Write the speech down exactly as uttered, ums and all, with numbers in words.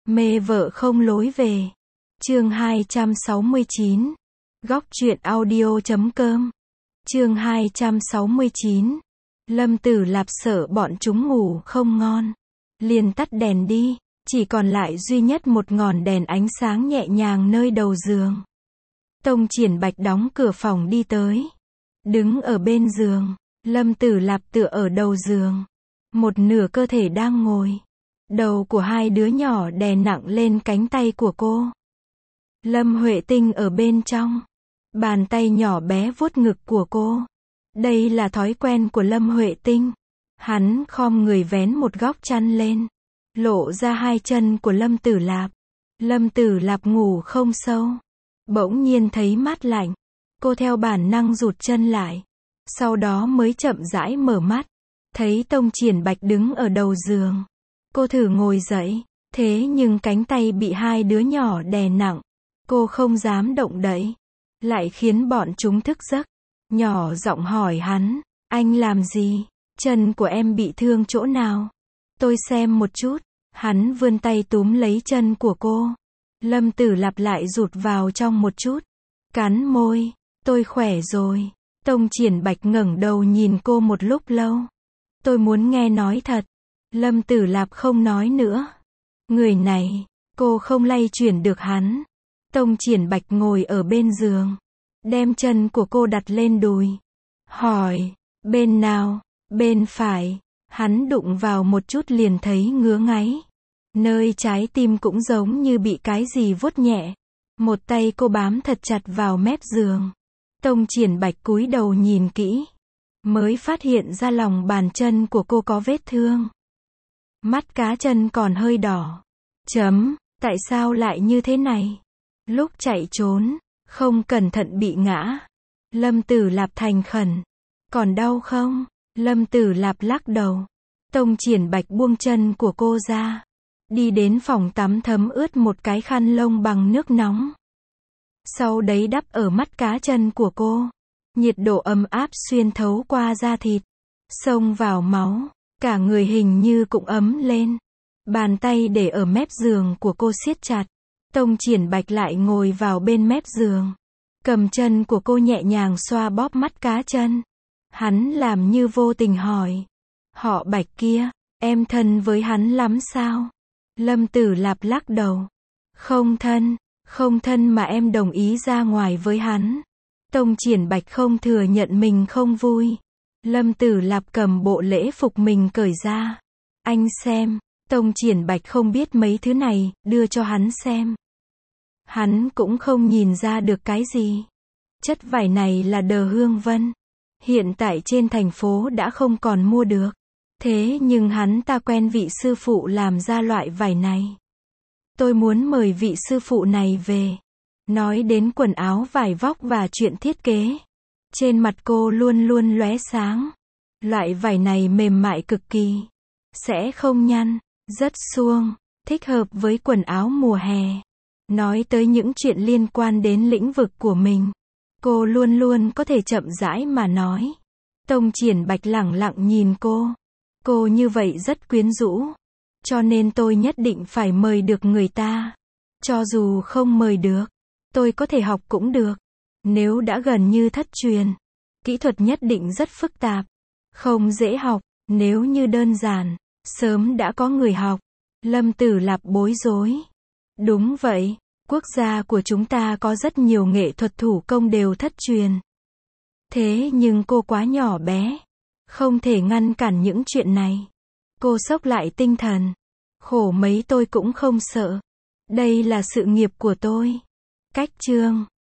Mê vợ không lối về. Chương hai trăm sáu mươi chín. Góc truyện audio chấm com. Chương hai trăm sáu mươi chín. Lâm Tử Lạp sợ bọn chúng ngủ không ngon, liền tắt đèn đi, chỉ còn lại duy nhất một ngọn đèn ánh sáng nhẹ nhàng nơi đầu giường. Tông Triển Bạch đóng cửa phòng đi tới, đứng ở bên giường. Lâm Tử Lạp tựa ở đầu giường, một nửa cơ thể đang ngồi. Đầu của hai đứa nhỏ đè nặng lên cánh tay của cô. Lâm Huệ Tinh ở bên trong, bàn tay nhỏ bé vuốt ngực của cô. Đây là thói quen của Lâm Huệ Tinh. Hắn khom người vén một góc chăn lên, lộ ra hai chân của Lâm Tử Lạp. Lâm Tử Lạp ngủ không sâu, bỗng nhiên thấy mát lạnh. Cô theo bản năng rụt chân lại, sau đó mới chậm rãi mở mắt, thấy Tông Triển Bạch đứng ở đầu giường. Cô thử ngồi dậy, thế nhưng cánh tay bị hai đứa nhỏ đè nặng, cô không dám động đậy, lại khiến bọn chúng thức giấc. Nhỏ giọng hỏi hắn, anh làm gì? Chân của em bị thương chỗ nào? Tôi xem một chút. Hắn vươn tay túm lấy chân của cô. Lâm Tử Lạp lại rụt vào trong một chút, cắn môi, tôi khỏe rồi. Tông Triển Bạch ngẩng đầu nhìn cô một lúc lâu. Tôi muốn nghe nói thật. Lâm Tử Lạp không nói nữa. Người này, cô không lay chuyển được hắn. Tông Triển Bạch ngồi ở bên giường, đem chân của cô đặt lên đùi, hỏi, bên nào? Bên phải. Hắn đụng vào một chút liền thấy ngứa ngáy. Nơi trái tim cũng giống như bị cái gì vuốt nhẹ. Một tay cô bám thật chặt vào mép giường. Tông Triển Bạch cúi đầu nhìn kỹ, mới phát hiện ra lòng bàn chân của cô có vết thương. Mắt cá chân còn hơi đỏ. Chấm, tại sao lại như thế này? Lúc chạy trốn, không cẩn thận bị ngã. Lâm Tử Lạp thành khẩn. Còn đau không? Lâm Tử Lạp lắc đầu. Tông Triển Bạch buông chân của cô ra, đi đến phòng tắm thấm ướt một cái khăn lông bằng nước nóng. Sau đấy đắp ở mắt cá chân của cô. Nhiệt độ ấm áp xuyên thấu qua da thịt, xông vào máu, cả người hình như cũng ấm lên. Bàn tay để ở mép giường của cô siết chặt. Tông Triển Bạch lại ngồi vào bên mép giường, cầm chân của cô nhẹ nhàng xoa bóp mắt cá chân. Hắn làm như vô tình hỏi, họ Bạch kia, em thân với hắn lắm sao? Lâm Tử Lạp lắc đầu. Không thân, không thân mà em đồng ý ra ngoài với hắn. Tông Triển Bạch không thừa nhận mình không vui. Lâm Tử Lạp cầm bộ lễ phục mình cởi ra. Anh xem. Tông Triển Bạch không biết mấy thứ này, đưa cho hắn xem. Hắn cũng không nhìn ra được cái gì. Chất vải này là đờ hương vân. Hiện tại trên thành phố đã không còn mua được. Thế nhưng hắn ta quen vị sư phụ làm ra loại vải này. Tôi muốn mời vị sư phụ này về. Nói đến quần áo vải vóc và chuyện thiết kế, trên mặt cô luôn luôn lóe sáng. Loại vải này mềm mại cực kỳ, sẽ không nhăn, rất suông, thích hợp với quần áo mùa hè. Nói tới những chuyện liên quan đến lĩnh vực của mình, cô luôn luôn có thể chậm rãi mà nói. Tông Triển Bạch lẳng lặng nhìn cô. Cô như vậy rất quyến rũ, cho nên tôi nhất định phải mời được người ta. Cho dù không mời được, tôi có thể học cũng được. Nếu đã gần như thất truyền, kỹ thuật nhất định rất phức tạp, không dễ học. Nếu như đơn giản, sớm đã có người học. Lâm Tử Lạp bối rối. Đúng vậy, quốc gia của chúng ta có rất nhiều nghệ thuật thủ công đều thất truyền. Thế nhưng cô quá nhỏ bé, không thể ngăn cản những chuyện này. Cô xốc lại tinh thần. Khổ mấy tôi cũng không sợ. Đây là sự nghiệp của tôi. Cách chương.